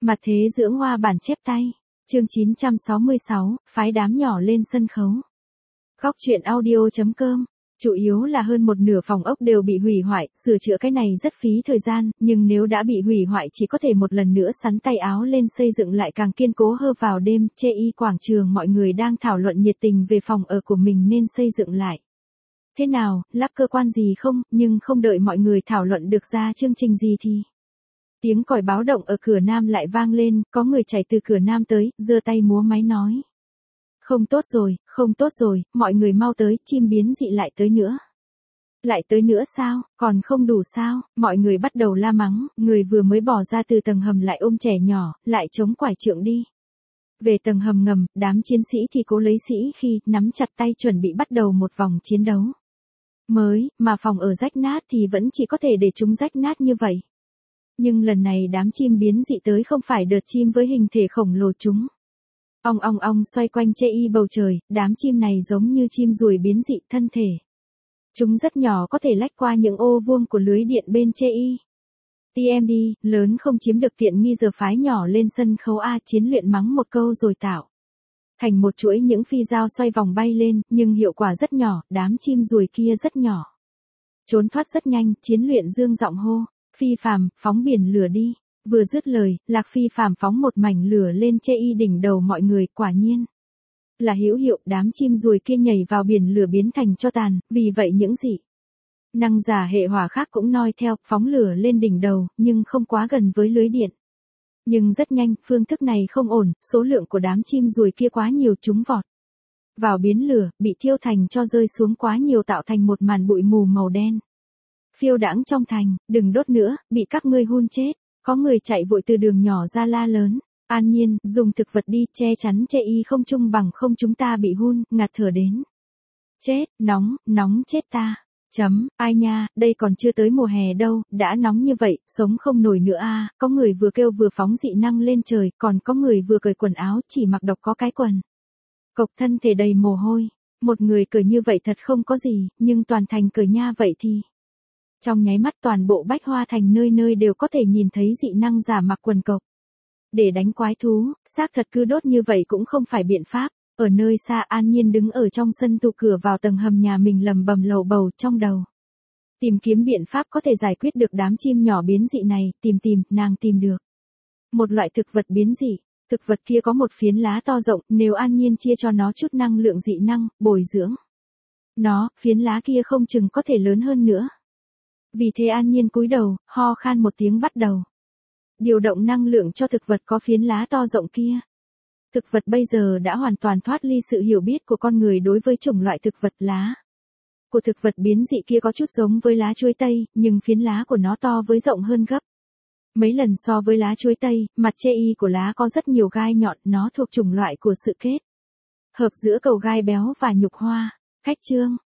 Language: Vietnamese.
Mặt thế dưỡng hoa bản chép tay. Chương 966, phái đám nhỏ lên sân khấu. Góc truyện audio.com. Chủ yếu là hơn một nửa phòng ốc đều bị hủy hoại, sửa chữa cái này rất phí thời gian, nhưng nếu đã bị hủy hoại chỉ có thể một lần nữa sắn tay áo lên xây dựng lại càng kiên cố hơn. Vào đêm, chê y quảng trường mọi người đang thảo luận nhiệt tình về phòng ở của mình nên xây dựng lại. Thế nào, lắp cơ quan gì không, nhưng không đợi mọi người thảo luận được ra chương trình gì thì tiếng còi báo động ở cửa nam lại vang lên, có người chạy từ cửa nam tới, giơ tay múa máy nói. Không tốt rồi, mọi người mau tới, chim biến dị lại tới nữa. Lại tới nữa sao, còn không đủ sao, mọi người bắt đầu la mắng, người vừa mới bỏ ra từ tầng hầm lại ôm trẻ nhỏ, lại chống quải trượng đi. Về tầng hầm ngầm, đám chiến sĩ thì cố lấy sĩ khi nắm chặt tay chuẩn bị bắt đầu một vòng chiến đấu. Mà phòng ở rách nát thì vẫn chỉ có thể để chúng rách nát như vậy. Nhưng lần này đám chim biến dị tới không phải đợt chim với hình thể khổng lồ chúng. Ong xoay quanh chê y bầu trời, đám chim này giống như chim ruồi biến dị thân thể. Chúng rất nhỏ có thể lách qua những ô vuông của lưới điện bên chê y. TMD, lớn không chiếm được tiện nghi giờ phái nhỏ lên sân khấu A chiến luyện mắng một câu rồi tạo thành một chuỗi những phi dao xoay vòng bay lên, nhưng hiệu quả rất nhỏ, đám chim ruồi kia rất nhỏ. Trốn thoát rất nhanh, chiến luyện dương giọng hô. Phi phàm, phóng biển lửa đi. Vừa dứt lời, Lạc Phi phàm phóng một mảnh lửa lên chê y đỉnh đầu mọi người, quả nhiên là hữu hiệu, đám chim ruồi kia nhảy vào biển lửa biến thành tro tàn, vì vậy những dị năng giả hệ hỏa khác cũng noi theo, phóng lửa lên đỉnh đầu, nhưng không quá gần với lưới điện. Nhưng rất nhanh, phương thức này không ổn, số lượng của đám chim ruồi kia quá nhiều, chúng vọt vào biến lửa, bị thiêu thành tro rơi xuống quá nhiều tạo thành một màn bụi mù màu đen. Phiêu đãng trong thành, đừng đốt nữa, bị các ngươi hun chết. Có người chạy vội từ đường nhỏ ra la lớn. An Nhiên, dùng thực vật đi, che chắn chê y không chung bằng không chúng ta bị hun, ngạt thở đến. Chết, nóng chết ta. Ai nha, đây còn chưa tới mùa hè đâu, đã nóng như vậy, sống không nổi nữa a. Có người vừa kêu vừa phóng dị năng lên trời, còn có người vừa cởi quần áo, chỉ mặc độc có cái quần cộc thân thể đầy mồ hôi. Một người cởi như vậy thật không có gì, nhưng toàn thành cởi nha vậy thì trong nháy mắt toàn bộ Bách Hoa Thành nơi nơi đều có thể nhìn thấy dị năng giả mặc quần cộc. Để đánh quái thú, xác thật cứ đốt như vậy cũng không phải biện pháp. Ở nơi xa An Nhiên đứng ở trong sân tụ cửa vào tầng hầm nhà mình lầm bầm lầu bầu trong đầu. Tìm kiếm biện pháp có thể giải quyết được đám chim nhỏ biến dị này, nàng tìm được một loại thực vật biến dị. Thực vật kia có một phiến lá to rộng, nếu An Nhiên chia cho nó chút năng lượng dị năng, bồi dưỡng nó, phiến lá kia không chừng có thể lớn hơn nữa. Vì thế An Nhiên cúi đầu, ho khan một tiếng bắt đầu điều động năng lượng cho thực vật có phiến lá to rộng kia. Thực vật bây giờ đã hoàn toàn thoát ly sự hiểu biết của con người đối với chủng loại thực vật lá. Của thực vật biến dị kia có chút giống với lá chuối tây, nhưng phiến lá của nó to với rộng hơn gấp mấy lần so với lá chuối tây, mặt chê y của lá có rất nhiều gai nhọn, nó thuộc chủng loại của sự kết hợp giữa cầu gai béo và nhục hoa. Khách chương